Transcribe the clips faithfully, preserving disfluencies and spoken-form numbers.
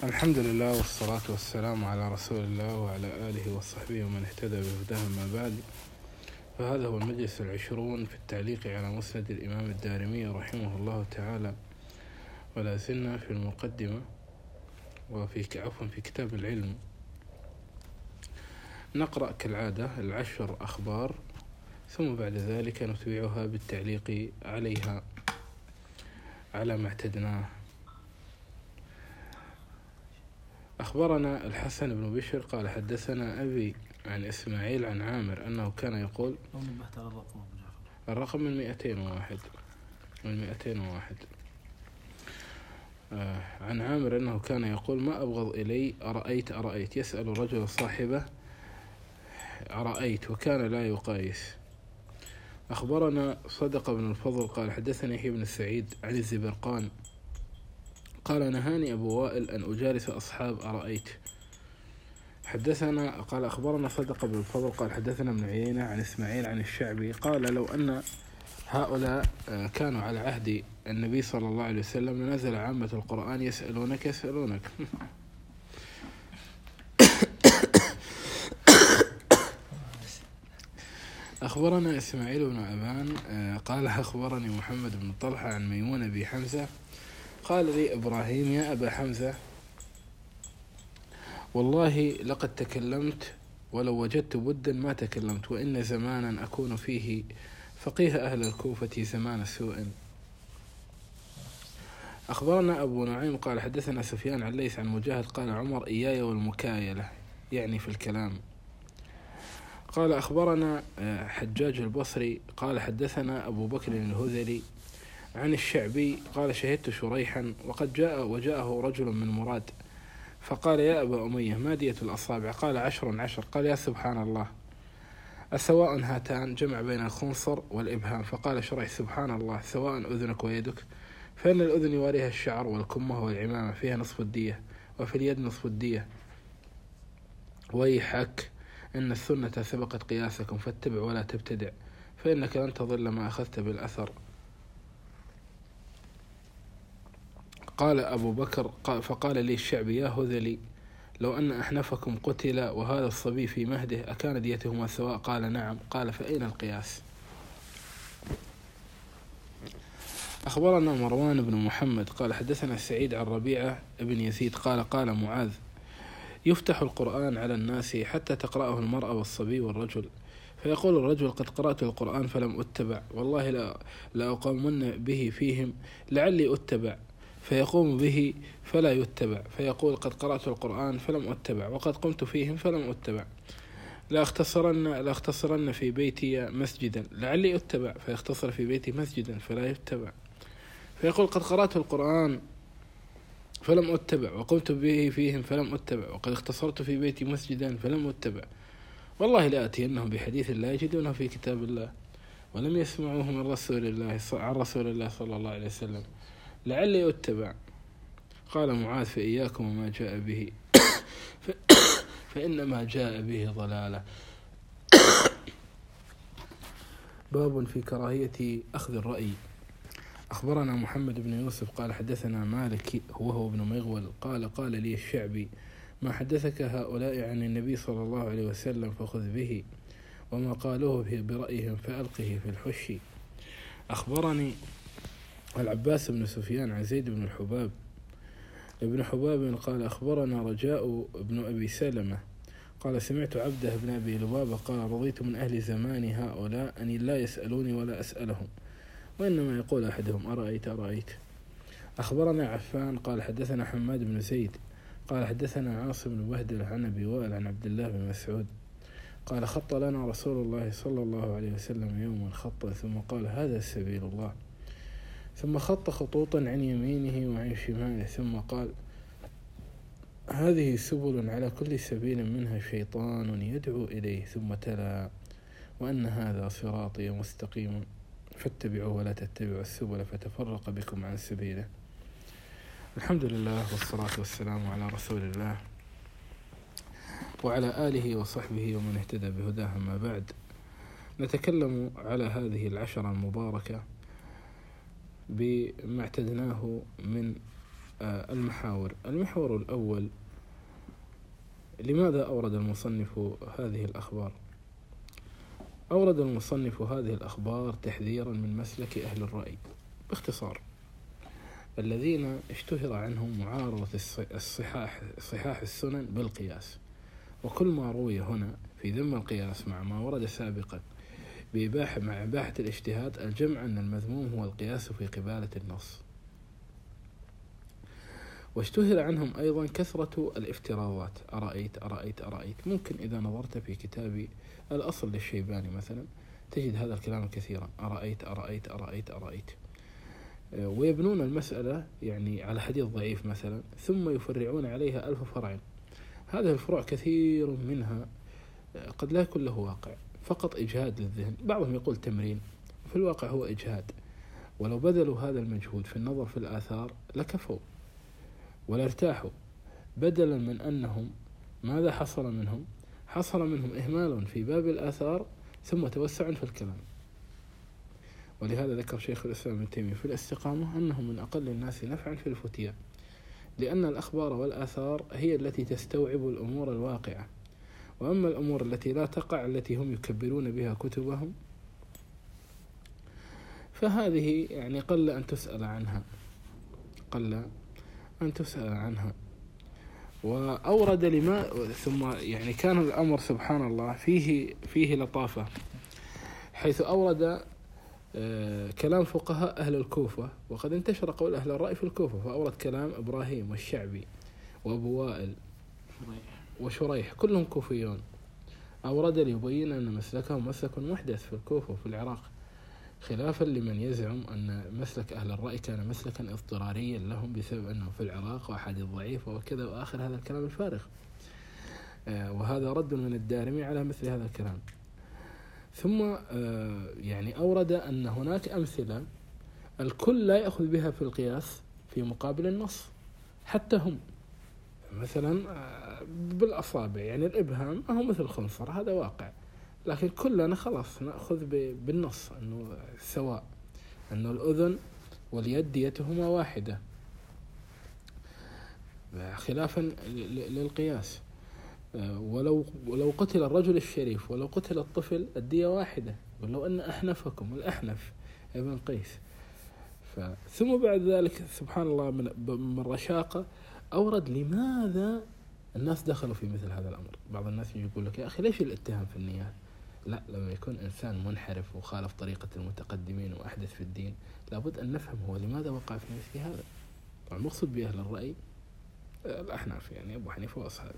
الحمد لله والصلاة والسلام على رسول الله وعلى آله وصحبه ومن اهتدى بهداه ما بعد. فهذا هو المجلس العشرون في التعليق على مسند الإمام الدارمي رحمه الله تعالى، ولا زلنا في المقدمة وفي عفوا في كتاب العلم. نقرأ كالعادة العشر أخبار، ثم بعد ذلك نتبعها بالتعليق عليها على ما اعتدناه. أخبرنا الحسن بن بشر قال حدثنا أبي عن إسماعيل عن عامر أنه كان يقول الرقم من مئتين وواحد من مئتين وواحد آه عن عامر أنه كان يقول ما أبغض إلي أرأيت أرأيت يسأل الرجل صاحبه أرأيت وكان لا يقايس. أخبرنا صدق بن الفضل قال حدثني يحيى بن سعيد عن الزبرقان قال نهاني أبو وائل أن أجالس أصحاب أرأيت. حدثنا قال أخبرنا صدق بن الفضل قال حدثنا ابن عيينة عن إسماعيل عن الشعبي قال لو أن هؤلاء كانوا على عهد النبي صلى الله عليه وسلم لنزل عامة القرآن يسألونك يسألونك أخبرنا إسماعيل بن أبان قال أخبرني محمد بن طلحة عن ميمون بن حمزة قال لي إبراهيم يا أبا حمزة والله لقد تكلمت ولو وجدت بدا ما تكلمت، وإن زمانا أكون فيه فقيه أهل الكوفة زمان سوء. أخبرنا أبو نعيم قال حدثنا سفيان عن ليث عن مجاهد قال عمر إياي والمكايلة يعني في الكلام. قال أخبرنا حجاج البصري قال حدثنا أبو بكر الهذلي عن الشعبي قال شهدت شريحا وقد جاء وجاءه رجل من مراد فقال يا أبا أمية ما دية الأصابع؟ قال عشر عشر. قال يا سبحان الله أسواء هاتان؟ جمع بين الخنصر والإبهام. فقال شريح سبحان الله سواء أذنك ويدك؟ فإن الأذن يواريها الشعر والكمة والعمامة فيها نصف الدية وفي اليد نصف الدية. ويحك إن السنة سبقت قياسكم فاتبع ولا تبتدع فإنك لن تضل ما أخذت بالأثر. قال أبو بكر فقال لي الشعبي يا هذلي لو أن أحنفكم قتل وهذا الصبي في مهده أكان ديتهما سواء؟ قال نعم. قال فأين القياس؟ أخبرنا مروان بن محمد قال حدثنا سعيد عن ربيعة بن يزيد قال قال معاذ يفتح القرآن على الناس حتى تقرأه المرأة والصبي والرجل، فيقول الرجل قد قرأت القرآن فلم أتبع والله لا, لا أقومن به فيهم لعلي أتبع، فيقوم به فلا يتبع، فيقول قد قرأت القرآن فلم أتبع وقد قمت فيهم فلم أتبع، لا اختصرن, لا اختصرن في بيتي مسجدا لعلي أتبع، فيختصر في بيتي مسجدا فلا يتبع، فيقول قد قرأت القرآن فلم أتبع وقمت به فيهم فلم أتبع وقد اختصرت في بيتي مسجدا فلم أتبع، والله لا أتينهم بحديث لا يجدونه في كتاب الله ولم يسمعوه من رسول الله عن رسول الله صلى الله عليه وسلم لعلي أتبع. قال معاذ فإياكم وما جاء به فإنما جاء به ضلالة. باب في كراهية أخذ الرأي. أخبرنا محمد بن يوسف قال حدثنا مالك وهو ابن مغول قال قال لي الشعبي ما حدثك هؤلاء عن النبي صلى الله عليه وسلم فخذ به وما قالوه برأيهم فألقه في الحش. أخبرني العباس بن سفيان عن زيد بن الحباب ابن حباب قال أخبرنا رجاء بن أبي سلمة قال سمعت عبده بن أبي لبابة قال رضيت من أهل زمان هؤلاء أن لا يسألوني ولا أسألهم وإنما يقول أحدهم أرأيت أرأيت. أخبرنا عفان قال حدثنا حماد بن زيد قال حدثنا عاصم بن بهدل عن أبي وائل عن عبد الله بن مسعود قال خط لنا رسول الله صلى الله عليه وسلم يوما خطا ثم قال هذا سبيل الله، ثم خط خطوطا عن يمينه وعن شماله ثم قال هذه سبل على كل سبيل منها شيطان يدعو إليه، ثم تلا وأن هذا صراطي مستقيم فاتبعوا ولا تتبعوا السبل فتفرق بكم عن سبيله. الحمد لله والصلاة والسلام على رسول الله وعلى آله وصحبه ومن اهتدى بهداه. ما بعد، نتكلم على هذه العشرة المباركة بما اعتدناه من المحاور. المحور الأول: لماذا أورد المصنف هذه الأخبار؟ أورد المصنف هذه الأخبار تحذيرا من مسلك أهل الرأي. باختصار: الذين اشتهر عنهم معارضة الصحاح صحاح السنن بالقياس، وكل ما روي هنا في ذم القياس مع ما ورد سابقا بإباحة مع إباحة الاجتهاد، الجمع أن المذموم هو القياس في قبالة النص. واشتهر عنهم أيضا كثرة الافتراضات: أرأيت أرأيت أرأيت. ممكن إذا نظرت في كتاب الأصل للشيباني مثلا تجد هذا الكلام كثيرا: أرأيت أرأيت أرأيت أرأيت. ويبنون المسألة يعني على حديث ضعيف مثلا، ثم يفرعون عليها ألف فرع. هذه الفروع كثير منها قد لا يكون له واقع، فقط إجهاد للذهن. بعضهم يقول تمرين، في الواقع هو إجهاد. ولو بذلوا هذا المجهود في النظر في الآثار لكفوا ولا ارتاحوا، بدلا من أنهم ماذا حصل منهم؟ حصل منهم إهمال في باب الآثار ثم توسع في الكلام. ولهذا ذكر شيخ الإسلام ابن تيمية في الاستقامة أنهم من أقل الناس نفعا في الفتيا، لأن الأخبار والآثار هي التي تستوعب الأمور الواقعة، وأما الأمور التي لا تقع التي هم يكبرون بها كتبهم فهذه يعني قل أن تسأل عنها قل أن تسأل عنها. وأورد لما ثم يعني كان الأمر سبحان الله فيه فيه لطافة، حيث أورد كلام فقهاء أهل الكوفة، وقد انتشر قول أهل الرأي في الكوفة، فأورد كلام إبراهيم والشعبي وأبو وائل وشريح كلهم كوفيون. أورد ليبين أن مسلكهم مسلك محدث في الكوفة وفي العراق، خلافا لمن يزعم أن مسلك أهل الرأي كان مسلكا اضطراريا لهم بسبب أنه في العراق وأحاديث ضعيفة وكذا وآخر هذا الكلام الفارغ. وهذا رد من الدارمي على مثل هذا الكلام. ثم يعني أورد أن هناك أمثلة الكل لا يأخذ بها في القياس في مقابل النص، حتى هم مثلا بالأصابع، يعني الإبهام هو مثل الخنصر، هذا واقع، لكن كلنا خلاص نأخذ بالنص أنه سواء، أنه الأذن واليد ديتهما واحدة، خلافا للقياس. ولو ولو قتل الرجل الشريف ولو قتل الطفل الدية واحدة، ولو أن أحنفكم الأحنف ابن قيس. ثم بعد ذلك سبحان الله من, من رشاقة أورد لماذا الناس دخلوا في مثل هذا الأمر. بعض الناس يقول لك يا أخي ليش الاتهام في النيات؟ لا، لما يكون إنسان منحرف وخالف طريقة المتقدمين وأحدث في الدين لابد أن نفهم هو لماذا وقع في مثل هذا. المقصود بأهل الرأي الأحناف، يعني أبو حنيفة وأصحابه.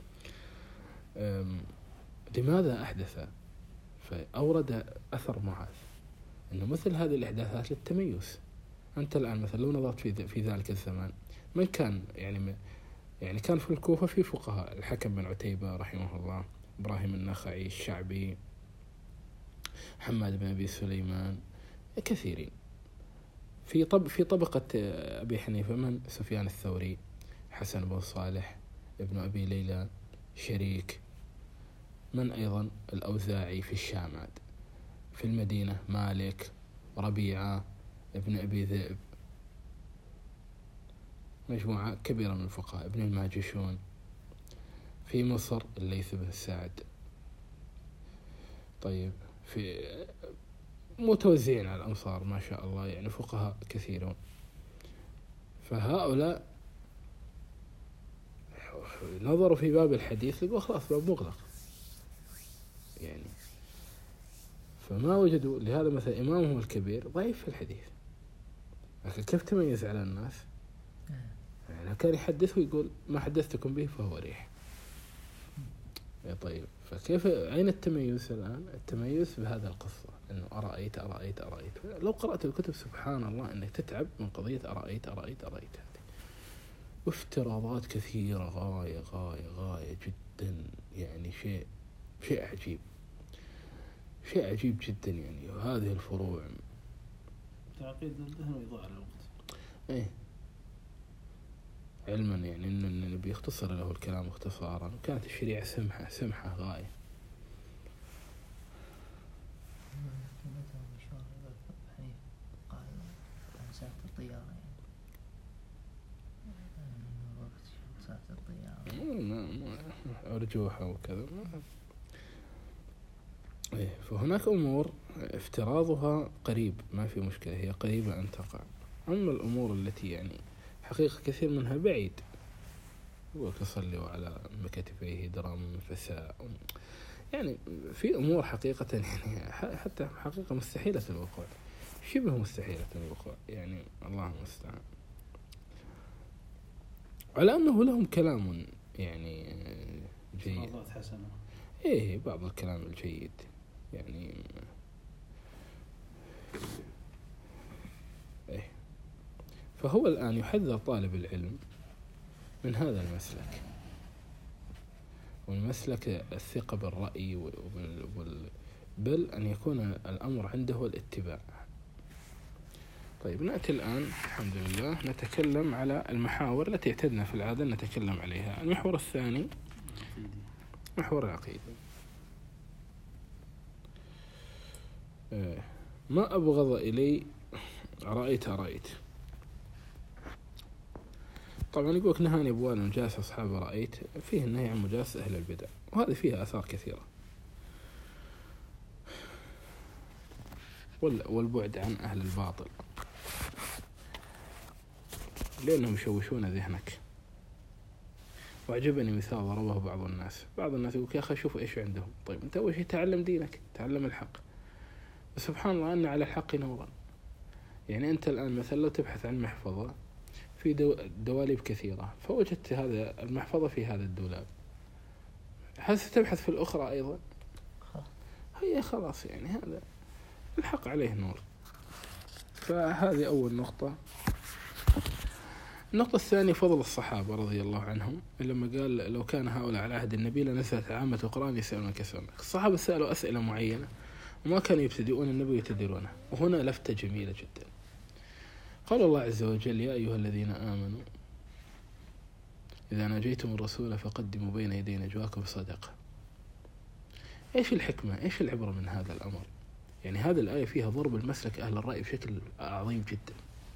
لماذا أحدث؟ فأورد أثر معاذ أنه مثل هذه الإحداثات للتميز. أنت الآن مثلا لو نظرت في في ذلك الزمان من كان يعني يعني كان في الكوفة في فقهاء: الحكم بن عتيبة رحمه الله، إبراهيم النخعي، الشعبي، حماد بن أبي سليمان، كثيرين. في طب في طبقة أبي حنيفة من سفيان الثوري، حسن بن صالح، ابن أبي ليلى، شريك. من أيضا الأوزاعي في الشام، عاد في المدينة مالك، ربيعة ابن أبي ذئب، مجموعة كبيرة من الفقهاء، ابن الماجشون. في مصر الليث بن سعد. طيب في متوزعين على الأمصار ما شاء الله، يعني فقهاء كثيرون. فهؤلاء نظروا في باب الحديث لقوا خلاص باب مغلق يعني، فما وجدوا. لهذا مثلا إمامهم الكبير ضعيف في الحديث، لكن كيف تميز على الناس؟ يعني كان يحدث ويقول ما حدثتكم به فهو ريح. طيب فكيف أين التميز الآن؟ التميز بهذا القصة أنه أرأيت أرأيت أرأيت. لو قرأت الكتب سبحان الله أنك تتعب من قضية أرأيت أرأيت أرأيت هذه، وافتراضات كثيرة غاية غاية غاية جدا، يعني شيء شيء عجيب شيء عجيب جدا يعني. وهذه الفروع تعقيد الذهن ويضيع على الوقت. إيه، علما يعني أن النبي اختصر له الكلام اختصارا، وكانت الشريعة سمحة سمحة غاية. أرجوحة وكذا. إيه، فهناك أمور افتراضها قريب ما في مشكلة، هي قريبة أن تقع. أما الأمور التي يعني حقيقة كثير منها بعيد، وتصلوا على مكتفيه درام فساء، يعني في أمور حقيقة يعني حتى حقيقة مستحيلة الوقوع، شبه مستحيلة الوقوع، يعني الله المستعان. على أنه لهم كلام يعني جيد، إيه بعض الكلام الجيد يعني إيه. فهو الآن يحذر طالب العلم من هذا المسلك، والمسلك الثقة بالرأي وبال... بل أن يكون الأمر عنده الاتباع. طيب نأتي الآن الحمد لله نتكلم على المحاور التي اعتدنا في العادة نتكلم عليها. المحور الثاني محور العقيدة. ما أبغض إلي رأيت رأيت. طبعا يقولك نهاني أبوال مجالس أصحاب رأيت، فيه النهي عن مجالس أهل البدع، وهذه فيها آثار كثيرة، والبعد عن أهل الباطل لأنهم يشوشون ذهنك. وعجبني مثال ضربه بعض الناس، بعض الناس يقول يا أخي شوف إيش عندهم. طيب أنت أول شيء تعلم دينك، تعلم الحق، وسبحان الله أن على الحق نورا. يعني أنت الآن مثلا لو تبحث عن محفظة في دو دواليب كثيرة، فوجدت هذا المحفظة في هذا الدولاب، هل ستبحث في الأخرى أيضا؟ هي خلاص يعني هذا الحق عليه نور. فهذه أول نقطة. النقطة الثانية فضل الصحابة رضي الله عنهم، لما قال لو كان هؤلاء على عهد النبي لنزلت عامة القرآن يسألون كسرنا. الصحابة سألوا أسئلة معينة وما كانوا يبتدئون النبي يتدرونه. وهنا لفتة جميلة جدا، قال الله عز وجل يا أيها الذين آمنوا إذا ناجيتم الرسول فقدموا بين يدي نجواكم صدقة. إيش الحكمة؟ إيش العبرة من هذا الأمر؟ يعني هذه الآية فيها ضرب المسلك أهل الرأي بشكل عظيم جدا.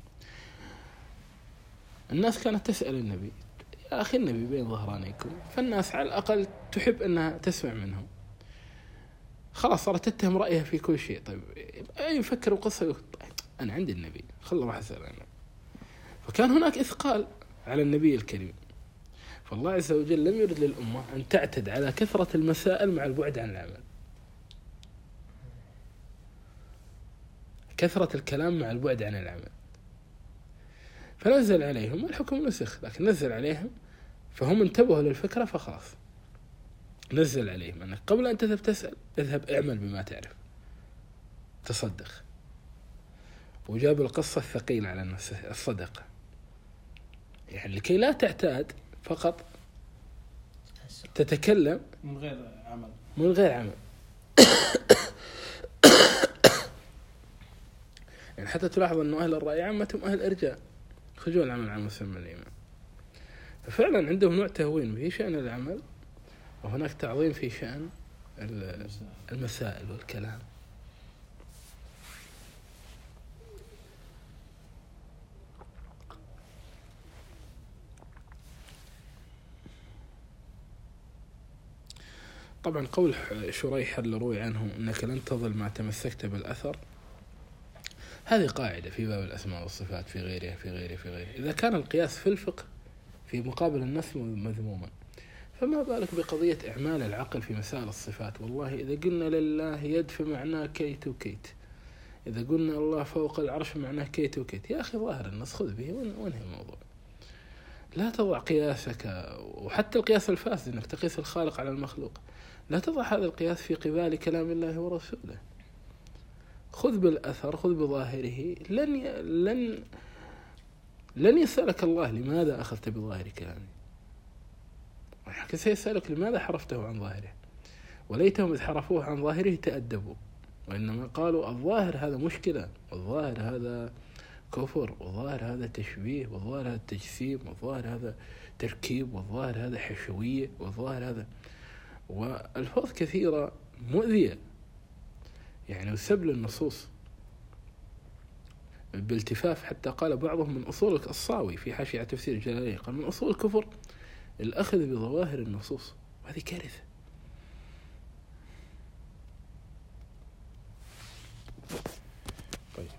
الناس كانت تسأل النبي يا أخي النبي بين ظهرانيكم، فالناس على الأقل تحب أنها تسمع منهم، خلاص صارت تتهم رأيها في كل شيء. طيب أي يفكر بقصة طيب أنا عندي النبي خلوا راح أسأل عنه. فكان هناك إثقال على النبي الكريم. فالله عز وجل لم يرد للأمة أن تعتد على كثرة المسائل مع البعد عن العمل، كثرة الكلام مع البعد عن العمل. فنزل عليهم الحكم نسخ، لكن نزل عليهم فهم انتبهوا للفكرة، فخلاص نزل عليهم أنك قبل أن تذهب تسأل اذهب اعمل بما تعرف تصدق. وجاب القصة الثقيلة على الناس الصدقة، يعني لكي لا تعتاد فقط تتكلم من غير عمل من غير عمل يعني حتى تلاحظ أنه أهل الرأي عامتهم أهل إرجاء، خجول العمل عن مسمى الإيمان. ففعلا عندهم نوع تهوين في شأن العمل، وهناك تعظيم في شأن المسائل والكلام. طبعا قول شريح اللي روي عنه أنك لن تظل ما تمسكت بالأثر، هذه قاعدة في باب الأسماء والصفات في غيرها في غيرها في غيرها. إذا كان القياس في الفقه في مقابل النص مذموما، فما بالك بقضية إعمال العقل في مسائل الصفات. والله إذا قلنا لله يد فمعناه كيت وكيت، إذا قلنا الله فوق العرش معناه كيت وكيت. يا أخي ظاهر النص خذ به وانهي الموضوع، لا تضع قياسك، وحتى القياس الفاسد أنك تقيس الخالق على المخلوق، لا تضع هذا القياس في قبال كلام الله ورسوله. خذ بالأثر، خذ بظاهره. لن ي... لن لن يسألك الله لماذا أخذت بظاهر كلامي، ولكن سيسألك لماذا حرفته عن ظاهره. وليتهم إذ حرفوه عن ظاهره تأدبوا، وإنما قالوا الظاهر هذا مشكلة، والظاهر هذا كفر، والظاهر هذا تشبيه، والظاهر هذا تجسيم، والظاهر هذا تركيب، والظاهر هذا حشوية، والظاهر هذا، والألفاظ كثيرة مؤذية يعني وسبل النصوص بالتفاف. حتى قال بعضهم من أصول الصاوي في حاشية تفسير الجلالين، قال من أصول الكفر الأخذ بظواهر النصوص، وهذه كارثة. طيب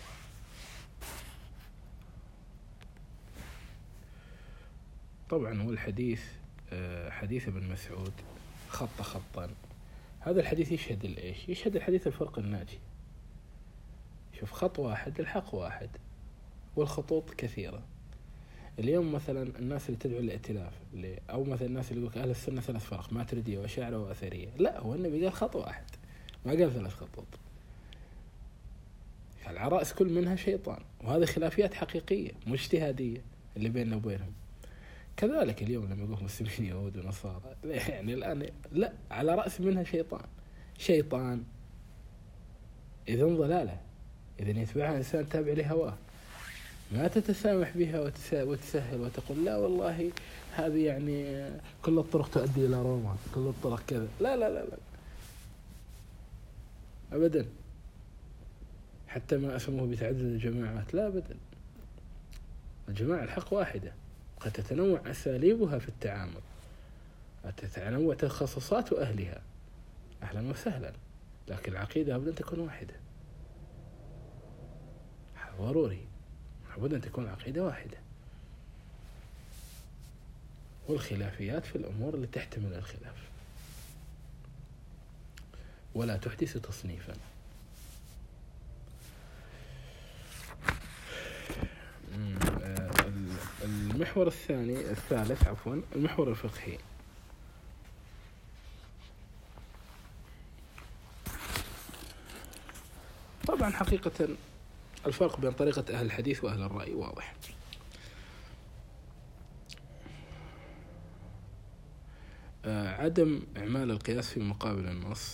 طبعا هو الحديث حديث ابن مسعود خط خطا، هذا الحديث يشهد الإيش؟ يشهد الحديث الفرق الناجي. شوف، خط واحد الحق واحد والخطوط كثيرة. اليوم مثلا الناس اللي تدعو للائتلاف، اللي أو مثلا الناس اللي يقولك أهل السنة ثلاث فرق، ماتريدية وأشاعرة وأثرية، لا، هو النبي قال خط واحد، ما قال ثلاث خطوط. العرائس كل منها شيطان، وهذه خلافيات حقيقية مجتهادية اللي بيننا وبينهم. كذلك اليوم لما يقول مسلمين يهود ونصارى، يعني الآن لا، على رأس منها شيطان. شيطان إذن ضلالة، إذن يتبعها إنسان تابع لهواه، ما تتسامح بها وتسهل وتقول لا والله هذه يعني كل الطرق تؤدي إلى روما، كل الطرق كذا. لا لا لا لا أبدا. حتى ما أسموه بتعدد الجماعات، لا أبدا. الجماعة الحق واحدة، قد تتنوع أساليبها في التعامل، تتنوع تخصصات أهلها، أهلا وسهلا، لكن العقيدة لابد أن تكون واحدة، ضروري، لابد أن تكون العقيدة واحدة. والخلافيات في الأمور اللي تحتمل الخلاف، ولا تحدث تصنيفا. المحور الثاني الثالث عفوا المحور الفقهي. طبعا حقيقة الفرق بين طريقة أهل الحديث وأهل الرأي واضح. عدم إعمال القياس في مقابل النص،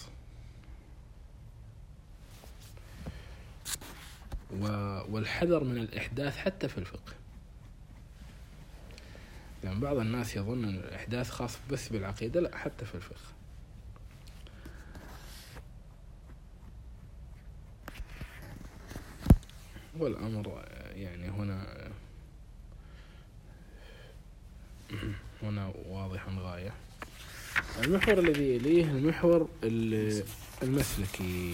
والحذر من الإحداث حتى في الفقه. يعني بعض الناس يظن أن الإحداث خاص بس بالعقيدة، لا، حتى في الفقه. والأمر يعني هنا هنا واضح غاية. المحور الذي يليه المحور المسلكي.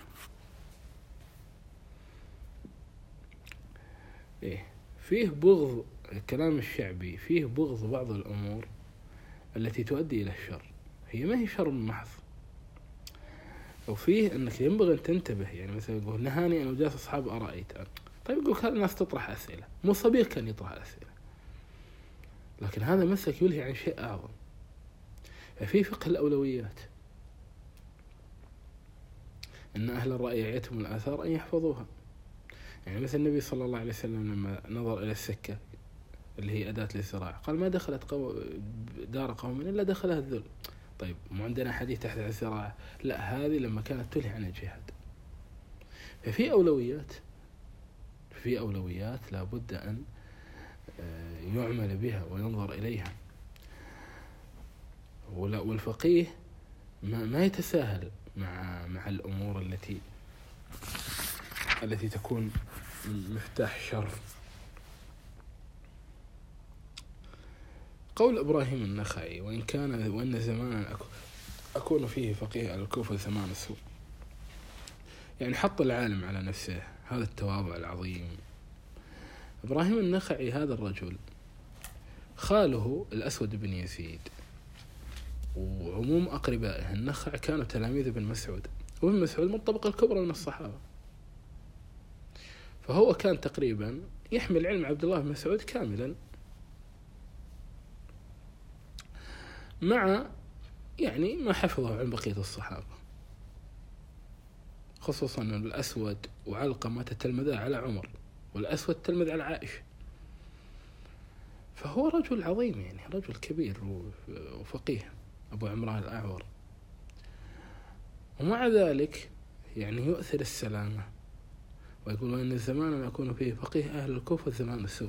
إيه فيه بغض الكلام الشعبي، فيه بغض بعض الأمور التي تؤدي إلى الشر، هي ما هي شر محض. وفيه أنك ينبغي أن تنتبه، يعني مثلا يقول نهاني أن أجالس أصحاب أرأيت أن، طيب يقول هذا الناس تطرح أسئلة، مو صبيغ كان يطرح أسئلة، لكن هذا مسلك يلهي عن شيء أعظم. ففي فقه الأولويات، أن أهل الرأي يعيتهم الآثار أن يحفظوها. يعني مثل النبي صلى الله عليه وسلم لما نظر إلى السكة اللي هي أداة للزراعة قال ما دخلت قو... دار قوم إلا دخلها الذل. طيب مو عندنا حديث تحت الزراعة؟ لا، هذه لما كانت تلهي عن الجهاد. ففي أولويات، في أولويات لابد أن يعمل بها وينظر إليها. والفقيه ما, ما يتساهل مع مع الأمور التي التي تكون مفتاح شر. قول إبراهيم النخعي: وإن كان وإن زمانا أكون فيه فقيه على الكوفة زمان السوء، يعني حط العالم على نفسه، هذا التواضع العظيم. إبراهيم النخعي هذا الرجل خاله الأسود بن يزيد وعموم أقربائه النخع كانوا تلاميذ ابن مسعود، وابن مسعود من الطبقة الكبرى من الصحابة، فهو كان تقريبا يحمل علم عبد الله بن مسعود كاملا، مع يعني ما حفظه عن بقية الصحابة، خصوصا أن الأسود وعلقمة تتلمذا على عمر، والأسود تلمذ على عائشة، فهو رجل عظيم، يعني رجل كبير وفقيه أبو عمران الأعور، ومع ذلك يعني يؤثر السلامة ويقول: وإن الزمان ما يكون فيه فقيه أهل الكوفة زمان السوء.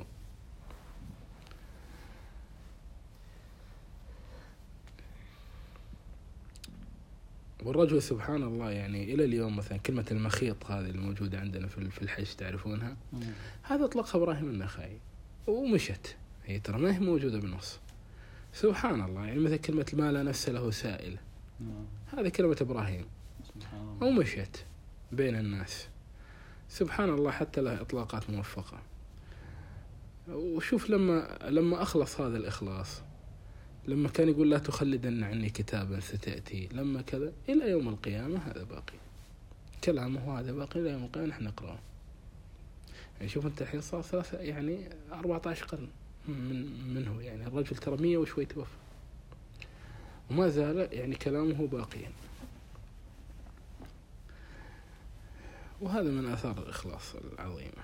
والرجل سبحان الله يعني إلى اليوم مثلا كلمة المخيط هذه الموجودة عندنا في الحج تعرفونها، هذا أطلقها إبراهيم النخعي ومشت، هي ترى ما هي موجودة بالنص، سبحان الله. يعني مثل كلمة ما لا نفس له سائل، هذه كلمة إبراهيم ومشت بين الناس. سبحان الله، حتى له إطلاقات موفقة. وشوف لما لما أخلص هذا الإخلاص، لما كان يقول لا تخلدن عني كتابا ستأتي، لما كذا إلى يوم القيامة هذا باقي، كلامه هذا باقي إلى يوم القيامة نحن نقرأه. يعني شوف أنت الحين صار ثلاثة يعني أربعة عشر قرن من منه، يعني الرجل ترى مية وشوي توفى وما زال يعني كلامه باقيا. وهذا من آثار الإخلاص العظيمة.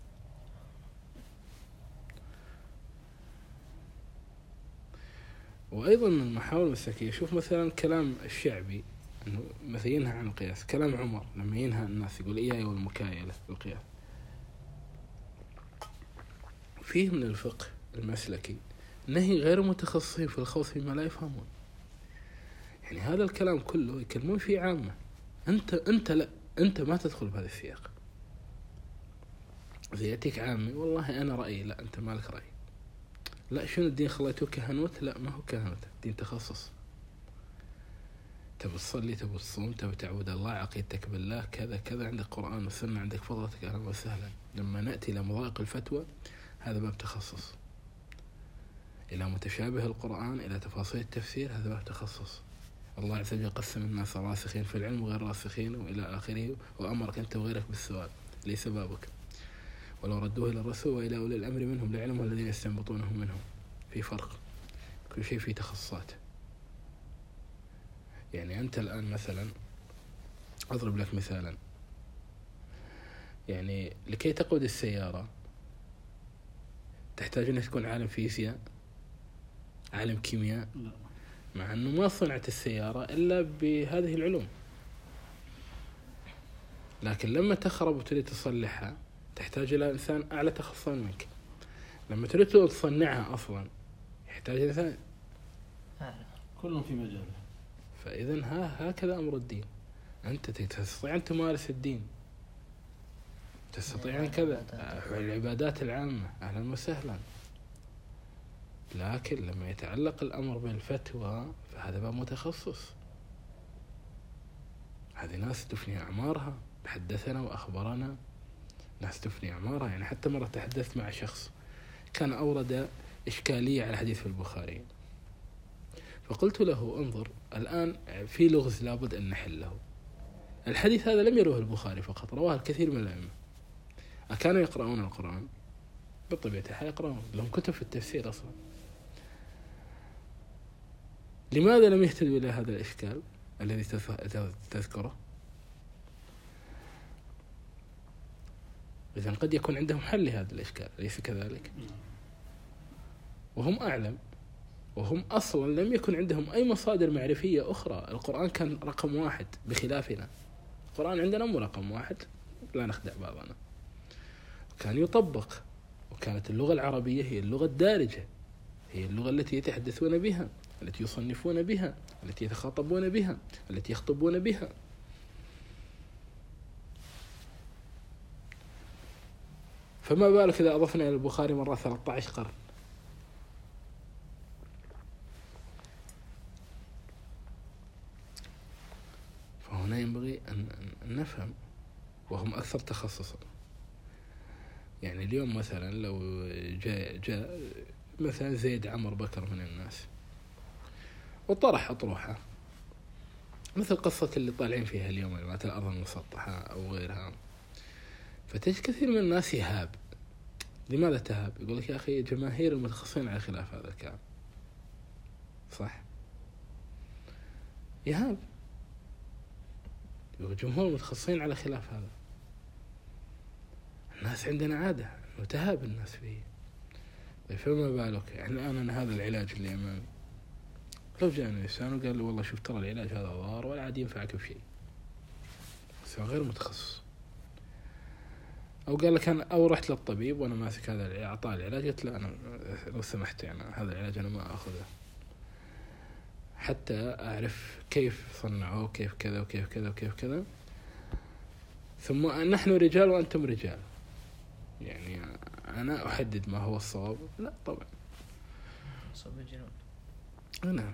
وأيضا من محاور المسلكية، شوف مثلا كلام الشعبي أنه مثلا ينهى عن القياس، كلام عمر لما ينهى الناس يقول إياي والمكايلة بالقياس. فيه من الفقه المسلكي نهي غير متخصصين في الخوض فيما لا يفهمون. يعني هذا الكلام كله يكلمون فيه عامة، أنت أنت لا أنت ما تدخل بهذا السياق. إذا يأتيك عامي والله أنا رأيي، لا أنت مالك رأي. لا شنو الدين خليته كهنوت؟ لا ما هو كهنوت، الدين تخصص. تبي تصلي، تبي تصوم، تبي تعبد الله، عقيدتك بالله كذا كذا، عندك قرآن والسنة، عندك فضلتك، أهلا وسهلا. لما نأتي إلى مضايق الفتوى هذا باب تخصص، إلى متشابه القرآن، إلى تفاصيل التفسير هذا باب تخصص. الله عز وجل قسم الناس راسخين في العلم وغير راسخين وإلى آخره، وأمرك أنت وغيرك بالسؤال، ليس بابك. ولو ردوه إلى الرسول وإلى أولي الأمر منهم لعلمه الذين يستنبطونه منهم. في فرق، كل شيء فيه تخصصات. يعني أنت الآن مثلا أضرب لك مثالا، يعني لكي تقود السيارة تحتاج أن تكون عالم فيزياء، عالم كيمياء، مع أنه ما صنعت السيارة إلا بهذه العلوم. لكن لما تخرب وتريد تصلحها تحتاج إلى إنسان أعلى تخصصا منك. لما تريد تصنعها أصلا يحتاج إنسان كلهم في مجاله. فإذن ها هكذا أمر الدين. أنت تستطيع أن تمارس الدين، تستطيع أن كذا العبادات العامة، أهلا وسهلا. لكن لما يتعلق الأمر بالفتوى فهذا بقى متخصص. هذه ناس تفني أعمارها، تحدثنا وأخبرنا، ناس تفني أعمارها. يعني حتى مرة تحدثت مع شخص كان أورد إشكالية على حديث في البخاري، فقلت له انظر الآن في لغز لابد أن نحله. الحديث هذا لم يروه البخاري فقط، رواه الكثير من الأئمة. أكانوا يقرؤون القرآن؟ بالطبيعة الحال يقرؤون، لهم كتب في التفسير أصلا. لماذا لم يهتدوا إلى هذا الإشكال الذي تذكره؟ إذن قد يكون عندهم حل لهذا الإشكال، ليس كذلك؟ وهم أعلم، وهم أصلا لم يكن عندهم أي مصادر معرفية أخرى. القرآن كان رقم واحد بخلافنا. القرآن عندنا مو رقم واحد، لا نخدع بعضنا. كان يطبق، وكانت اللغة العربية هي اللغة الدارجة، هي اللغة التي يتحدثون بها، التي يصنفون بها، التي يتخاطبون بها، التي يخطبون بها. فما بالك إذا أضفنا إلى البخاري مرة ثلاثة عشر قرن. فهنا ينبغي أن نفهم، وهم أكثر تخصصا. يعني اليوم مثلا لو جاء, جاء مثلا زيد عمر بكر من الناس وطرح أطروحة مثل قصة اللي طالعين فيها اليوم مات الأرض المسطحة أو غيرها، فتجد كثير من الناس يهاب. لماذا تهاب؟ يقول لك يا أخي جماهير المتخصصين على خلاف هذا الكلام، صح؟ يهاب، يقول جمهور المتخصصين على خلاف هذا. الناس عندنا عادة إنه تهاب الناس فيه. طيب فما بالك يعني الآن أنا هذا العلاج اللي أمامي، لو جاءني إنسان وقال له والله شوف ترى العلاج هذا ضار ولا عاد ينفعك بشيء، بس غير متخصص. أو قال لك أنا أو رحت للطبيب وأنا ماسك هذا أعطاه العلاج، قلت لا أنا لو سمحت يعني هذا العلاج أنا ما أخذه حتى أعرف كيف صنعوه وكيف كذا وكيف كذا وكيف كذا، ثم نحن رجال وأنتم رجال. يعني أنا أحدد ما هو الصواب؟ لا طبعا. صوب الجنون. نعم.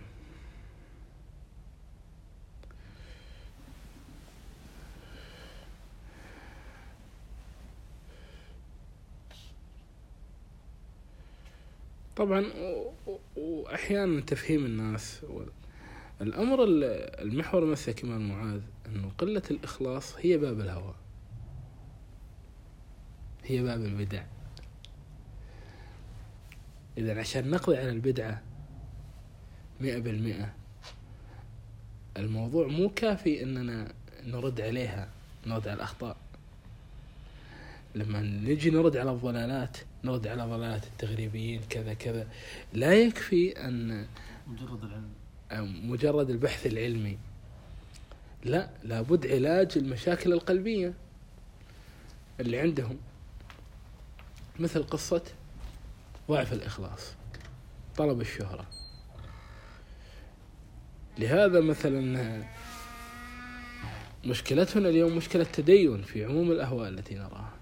طبعا وأحيانا تفهيم الناس. الأمر المحور المسلكي مع المعاذ أنه قلة الإخلاص هي باب الهوى، هي باب البدع. إذن عشان نقضي على البدعة مئة بالمئة الموضوع مو كافي أننا نرد عليها، نرد على الأخطاء. لما نجي نرد على الضلالات، نرد على ضلالات التغريبيين كذا كذا، لا يكفي أن مجرد العلم، مجرد البحث العلمي. لا، لابد علاج المشاكل القلبية اللي عندهم، مثل قصة ضعف الإخلاص، طلب الشهرة. لهذا مثلا مشكلتنا اليوم مشكلة تدين في عموم الأهواء التي نراها،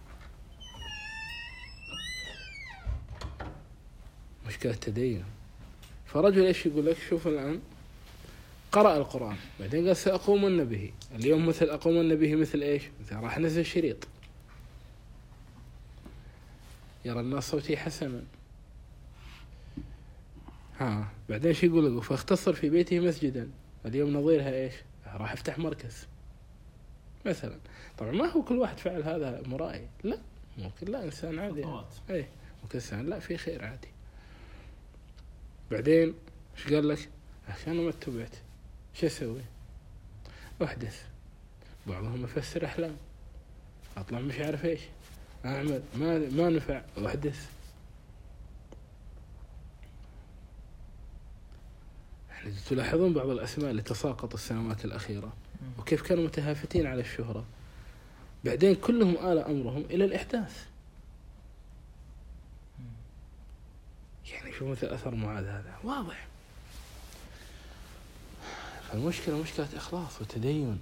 مشكلة تدين. فرجل إيش يقول لك؟ شوف الآن قرأ القرآن بعدين قال سأقومن به اليوم، مثل أقومن به مثل إيش؟ مثل راح نزل شريط يرى الناس صوتي حسنا، ها بعدين شو يقول لك؟ فاختصر في بيته مسجدا اليوم نظيرها إيش؟ راح افتح مركز مثلا. طبعا ما هو كل واحد فعل هذا مرائي، لا، ممكن لا إنسان عادي، ايه ممكن إنسان لا في خير عادي. بعدين ايش قال لك؟ عشان ما اتبعت شو اسوي؟ احدث. بعضهم يفسر احلام، اطلع مش عارف ايش اعمل، ما ما نفع، احدث. احنا تلاحظون بعض الاسماء اللي تساقط السنوات الاخيره وكيف كانوا متهافتين على الشهره، بعدين كلهم آل امرهم الى الاحداث. يعني شو مثل أثر معاذ هذا واضح. فالمشكلة مشكلة إخلاص وتدين.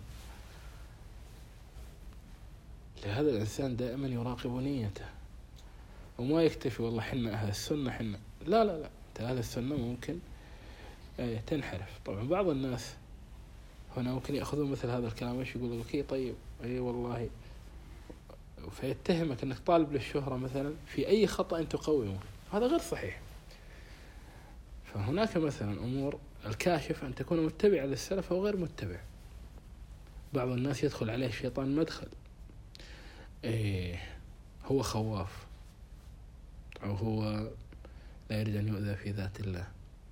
لهذا الإنسان دائما يراقب نيته وما يكتفي والله حنا أهل السنة حنا، لا لا لا، أهل السنة ممكن تنحرف. طبعا بعض الناس هنا ممكن يأخذون مثل هذا الكلام، ايش يقول لك؟ اي طيب اي والله، فيتهمك انك طالب للشهرة مثلا في اي خطأ تقومه، هذا غير صحيح. فهناك مثلا أمور الكاشف أن تكون متبع للسلف أو غير متبع. بعض الناس يدخل عليه الشيطان مدخل، إيه هو خواف أو هو لا يريد أن يؤذى في ذات الله،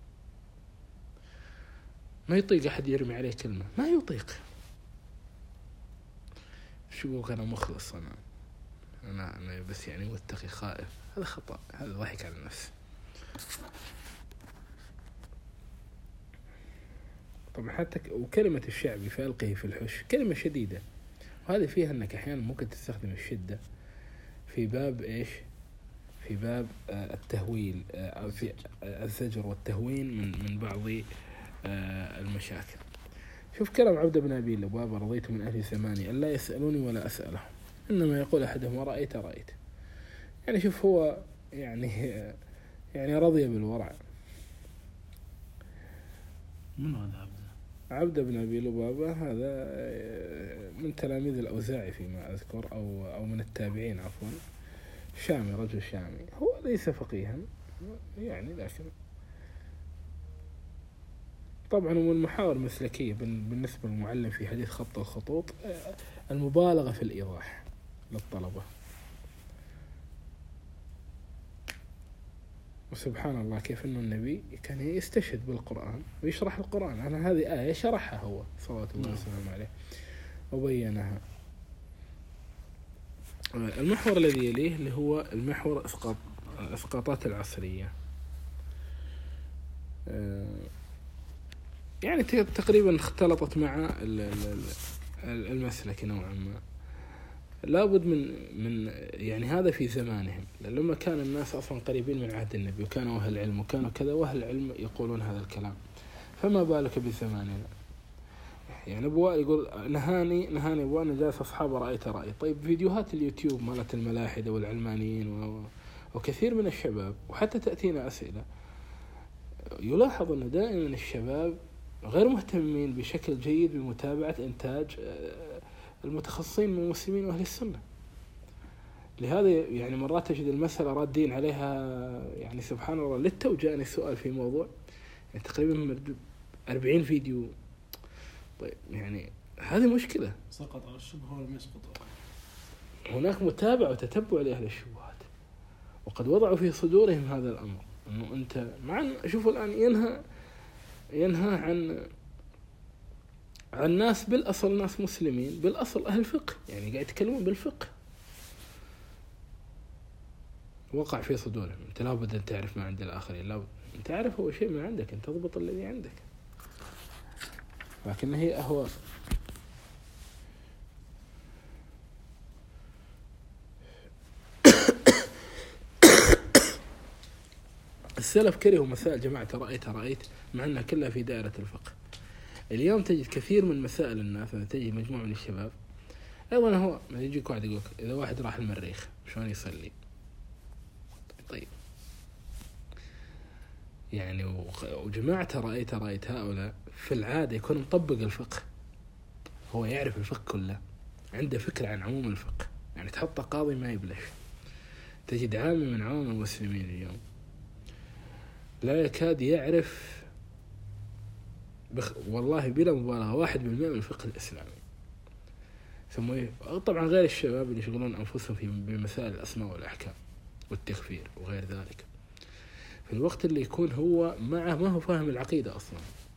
ما يطيق أحد يرمي عليه كلمة، ما يطيق. شو أنا مخلص، أنا أنا أنا بس يعني متقي خائف، هذا خطأ، هذا ضحك على النفس. طبعا حتى وكلمة الشعبي فألقه في الحش كلمة شديدة، وهذه فيها أنك أحيانا ممكن تستخدم الشدة في باب إيش؟ في باب التهويل، في الزجر والتهوين من من بعض المشاكل. شوف كلام عبد بن أبي لبابة: رضيت من أهل زماني أن لا يسألوني ولا أسألهم، إنما يقول أحدهم رأيت رأيت. يعني شوف هو يعني يعني رضي بالورع. من هذا عبد؟ عبد بن أبي لبابة هذا من تلاميذ الأوزاعي فيما أذكر، أو أو من التابعين عفوا، شامي، رجل شامي، هو ليس فقيها يعني، لكن طبعا من المحاور المسلكية بالنسبة للمعلم في حديث خط الخطوط المبالغة في الإيضاح للطلبة. وسبحان الله كيف أنه النبي كان يستشهد بالقرآن ويشرح القرآن. أنا هذه آية شرحها هو صلى الله وسلم عليه وبينها. المحور الذي يليه اللي هو المحور إسقاط إسقاطات العصرية، يعني تقريبا اختلطت مع المسلك نوعا ما. لابد من من يعني هذا في زمانهم، لما كان الناس أصلا قريبين من عهد النبي وكانوا أهل العلم وكانوا كذا، وأهل العلم يقولون هذا الكلام، فما بالك بزماننا. يعني أبوه يقول نهاني نهاني أبوه أنا جالس أصحاب رأيت رأي. طيب فيديوهات اليوتيوب مالت الملاحدة والعلمانيين وكثير من الشباب، وحتى تأتينا أسئلة يلاحظ أن دائما الشباب غير مهتمين بشكل جيد بمتابعة إنتاج المتخصصين من المسلمين وأهل السنة. لهذا يعني مرات تجد المسألة رادين عليها، يعني سبحان الله. للتو جاءني سؤال في موضوع يعني تقريبا أربعين فيديو. طيب يعني هذه مشكلة. سقط على الشبهة ولا ما يسقط؟ هناك متابعة وتتبع لأهل الشبهات، وقد وضعوا في صدورهم هذا الأمر، أنه أنت مع شوفوا الآن ينهى ينهى عن عن ناس بالأصل ناس مسلمين بالأصل أهل فقه، يعني قاعد يتكلمون بالفقه، وقع في صدورهم. أنت لابد أن تعرف ما عند الآخرين، لابد أن تعرف أول شيء ما عندك، أن تضبط الذي عندك، لكن هي أهواء. السلف كرهوا مسائل جماعة رأيت رأيت مع أنها كلها في دائرة الفقه. اليوم تجد كثير من مسائل الناس، تجد مجموعة من الشباب أيضا هو ما يجيك واحد يقولك إذا واحد راح المريخ شلون يصلي؟ طيب يعني وجماعة رأيت رأيت هؤلاء في العادة يكون مطبق الفقه، هو يعرف الفقه كله، عنده فكرة عن عموم الفقه، يعني تحط قاضي ما يبلش. تجد عامة من عوام المسلمين اليوم لا يكاد يعرف بخ... والله بلا مبالغة واحد بالمئة من الفقه الإسلامي. ثم إيه؟ طبعا غير الشباب اللي يشغلون أنفسهم في بمسائل الأسماء والأحكام والتكفير وغير ذلك، في الوقت اللي يكون هو معه ما هو فاهم العقيدة أصلا.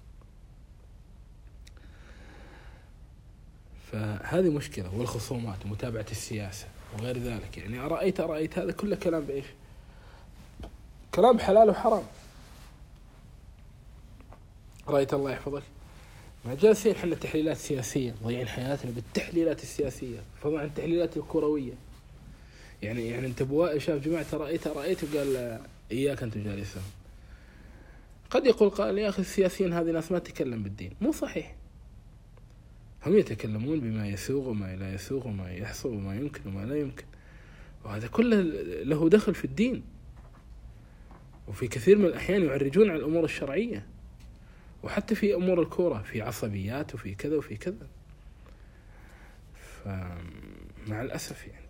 فهذه مشكلة. والخصومات ومتابعة السياسة وغير ذلك، يعني أرأيت أرأيت هذا كله كلام بإيش؟ كلام حلال وحرام. رأيت الله يحفظك ما جالسين حنا تحليلات سياسية، ضيعين حياتنا بالتحليلات السياسية فضلا عن التحليلات الكروية. يعني يعني انت بواء شاف جماعة رأيت رأيت وقال إياك أن تجالسهم. قد يقول قال يا أخي السياسيين هذه ناس ما تتكلم بالدين. مو صحيح، هم يتكلمون بما يسوغ وما لا يسوغ وما يحصل وما يمكن وما لا يمكن، وهذا كله له دخل في الدين. وفي كثير من الأحيان يعرجون على الأمور الشرعية، وحتى في أمور الكورة في عصبيات وفي كذا وفي كذا. فمع الأسف يعني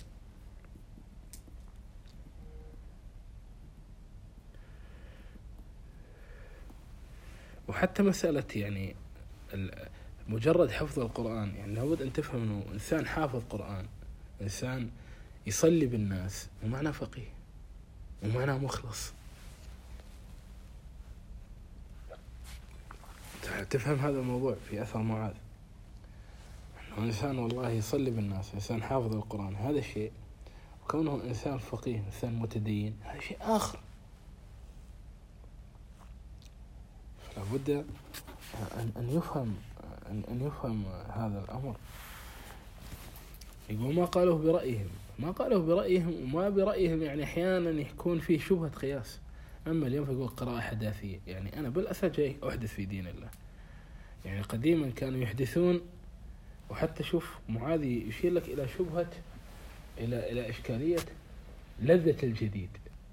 وحتى مسألة يعني مجرد حفظ القرآن، يعني لابد أن تفهم أنه إنسان حافظ قرآن، إنسان يصلي بالناس، ومعناه فقيه ومعناه مخلص. تفهم هذا الموضوع في أثر معاذ، أنه إنسان والله يصلي بالناس، إنسان حافظ القرآن، هذا شيء، وكونه إنسان فقيه إنسان متدين هذا شيء آخر. لابد أن أن يفهم أن أن يفهم هذا الأمر. يقول ما قالوه برأيهم، ما قالوه برأيهم وما برأيهم، يعني أحيانا يكون فيه شبهة قياس. أما اليوم يقول قراءة حداثية، يعني أنا بالأساس جاي أحدث في دين الله. يعني قديما كانوا يحدثون، وحتى شوف معاذي يشير لك إلى شبهة إلى إلى إشكالية لذة الجديد.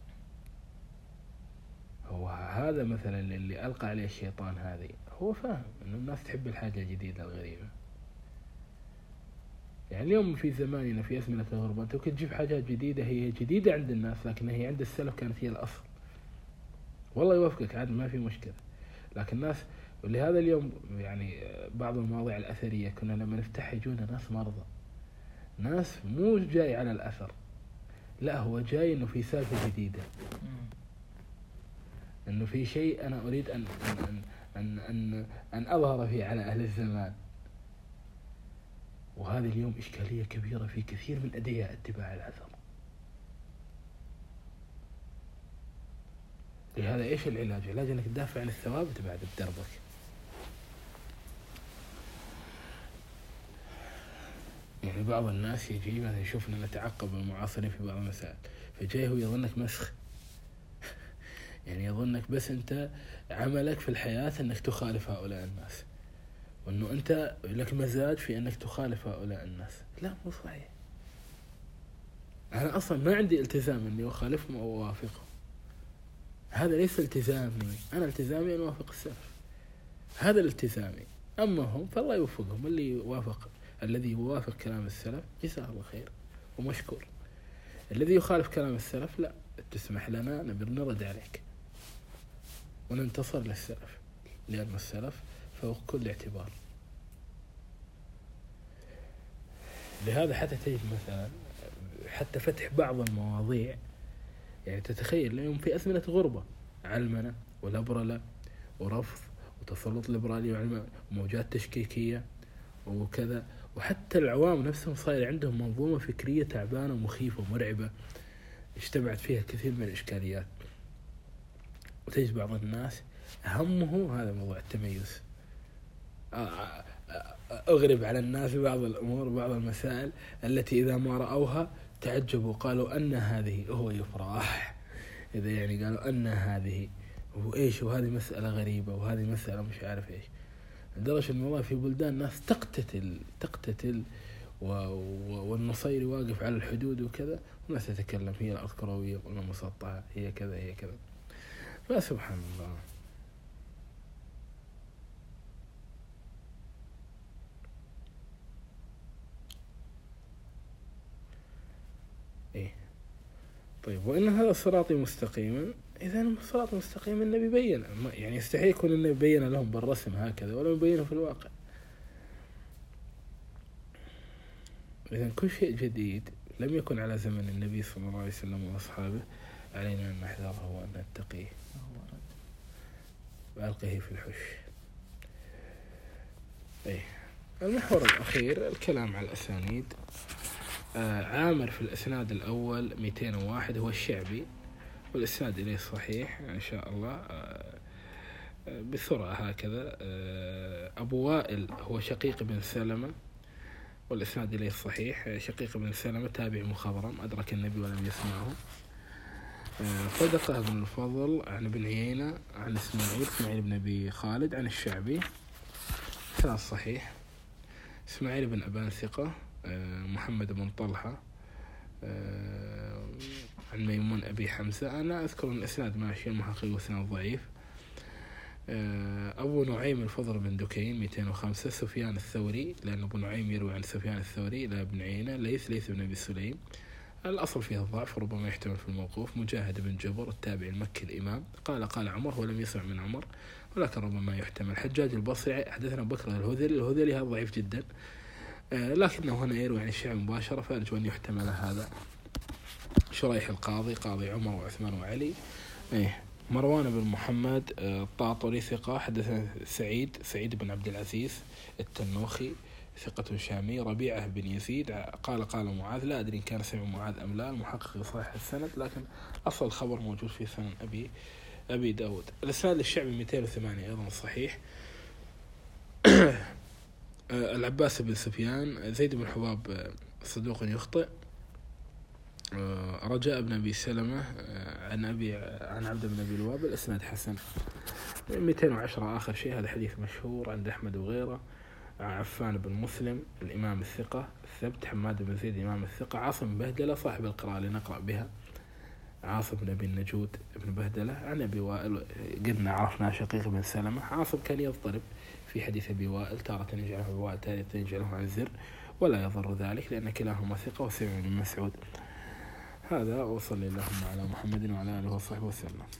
هو هذا مثلا اللي ألقى عليه الشيطان، هذه هو فاهم إنه الناس تحب الحاجة الجديدة الغريبة. يعني اليوم في زماننا في أزمنة الغربة أنت ممكن تجيب حاجات جديدة هي جديدة عند الناس، لكن هي عند السلف كانت هي الأصل. والله يوفقك عاد ما في مشكلة. لكن الناس، ولهذا اليوم يعني بعض المواضيع الأثرية كنا لما نفتح يجونا ناس مرضى، ناس مو جاي على الأثر، لا هو جاي إنه في سالفة جديدة، إنه في شيء أنا أريد أن أن أن أن, أن أظهر فيه على أهل الزمان. وهذه اليوم إشكالية كبيرة في كثير من أدعياء اتباع الأثر. لهذا إيش العلاج؟ علاج أنك تدافع عن الثوابت بعد بدربك. يعني بعض الناس يجي مثلا يشوفنا نتعقب المعاصرين في بعض المسائل، فجاي هو يظنك مسخ. يعني يظنك بس أنت عملك في الحياة أنك تخالف هؤلاء الناس، وأنه أنت لك مزاج في أنك تخالف هؤلاء الناس. لا مو صحيح. أنا أصلا ما عندي التزام أني أخالفهم أو أوافقهم. هذا ليس التزامي، أنا التزامي أن أوافق السلف، هذا الالتزامي. أما هم فالله يوفقهم، اللي يوافق الذي يوافق كلام السلف جزاه الله خير ومشكور. الذي يخالف كلام السلف لا، تسمح لنا نبي نرد عليك وننتصر للسلف، لأن السلف فوق كل اعتبار. لهذا حتى تجد مثلا حتى فتح بعض المواضيع، يعني تتخيل اليوم في أزمنة غربة، علمنة ولبرلة ورفض وتسلط ليبرالي وعلماء وموجات تشكيكية وكذا، وحتى العوام نفسهم صاير عندهم منظومة فكرية تعبانة ومخيفة ومرعبة اجتمعت فيها كثير من الإشكاليات. وتجد بعض الناس همه هذا موضوع التميز، أغرب على الناس بعض الأمور بعض المسائل التي إذا ما رأوها تعجبوا، قالوا أن هذه، هو يفرح إذا يعني قالوا أن هذه وإيش، وهذه مسألة غريبة وهذه مسألة مش عارف إيش، لدرجة إن والله في بلدان ناس تقتتل تقتتل والنصيري واقف على الحدود وكذا، وناس تتكلم هي الأرض كروية ولا مسطحة، هي كذا هي كذا. فسبحان الله. إيه طيب، وإن هذا صراطي مستقيما، إذا الصراط مستقيم النبي بين، يعني يستحيل يكون النبي بين لهم بالرسم هكذا ولا يبينه في الواقع. إذا كل شيء جديد لم يكن على زمن النبي صلى الله عليه وسلم وأصحابه علينا أن نحذره وأن نتقيه وألقيه في الحش. إيه المحور الأخير الكلام على الأسانيد. آه عامر في الإسناد الأول مئتين وواحد هو الشعبي، والإسناد إليه صحيح إن شاء الله. آه بسرعة هكذا. آه أبو وائل هو شقيق بن سلمة، والإسناد إليه صحيح. شقيق بن سلمة تابع مخضرم أدرك النبي ولم يسمعه. آه صدقه بن الفضل عن ابن عيينة عن إسماعيل إسماعيل بن أبي خالد عن الشعبي، إسناد صحيح. إسماعيل بن أبان ثقة. آه محمد بن طلحة آه عن ميمون أبي حمزة. أنا أذكر أن الإسناد ماشي، المحقق إسناد ضعيف. أبو نعيم الفضل بن دكين مئتين وخمسة. سفيان الثوري، لأن أبو نعيم يروي عن سفيان الثوري لا ابن عيينة. ليث ليث بن أبي سليم، الأصل فيه الضعف ربما يحتمل في الموقوف. مجاهد بن جبر التابع المكي الإمام قال قال عمر ولم يسمع من عمر، ولكن ربما يحتمل. حجاج البصري حدثنا بكر الهذلي، الهذلي هذا ضعيف جدا لكنه هنا يروي عن الشيعة مباشرة، فأرجو أن يحتمل هذا. شريح القاضي قاضي عمر وعثمان وعلي. إيه مروان بن محمد الطاطري ثقة. حدثنا سعيد سعيد بن عبد العزيز التنوخي ثقة شامي. ربيعة بن يزيد قال قال معاذ، لا أدري إن كان سمع معاذ أم لا، المحقق صحيح السند، لكن أصل الخبر موجود في سنن أبي أبي داود. الإسناد للشعبي مئتين وثمانية أيضا صحيح. العباس بن سفيان. زيد بن حباب صدوق يخطئ. رجاء بن أبي سلمة عن أبي عن عبد بن أبي الواب، الإسناد حسن. مئتين وعشرة آخر شيء، هذا حديث مشهور عند أحمد وغيره. عفان بن مسلم الإمام الثقة الثبت. حماد بن زيد الإمام الثقة. عاصم بن بهدلة صاحب القراءة لنقرأ بها، عاصم بن أبي النجود بن بهدلة. عن أبي وائل قلنا عرفنا شقيق بن سلمة. عاصم كان يضطرب في حديث أبي وائل، تارة يجعله أبي وائل تارة يجعله عن زر، ولا يضر ذلك لأن كلاهما ثقة وسمع من مسعود. هذا وصلى اللهم على محمد وعلى آله وصحبه وسلم.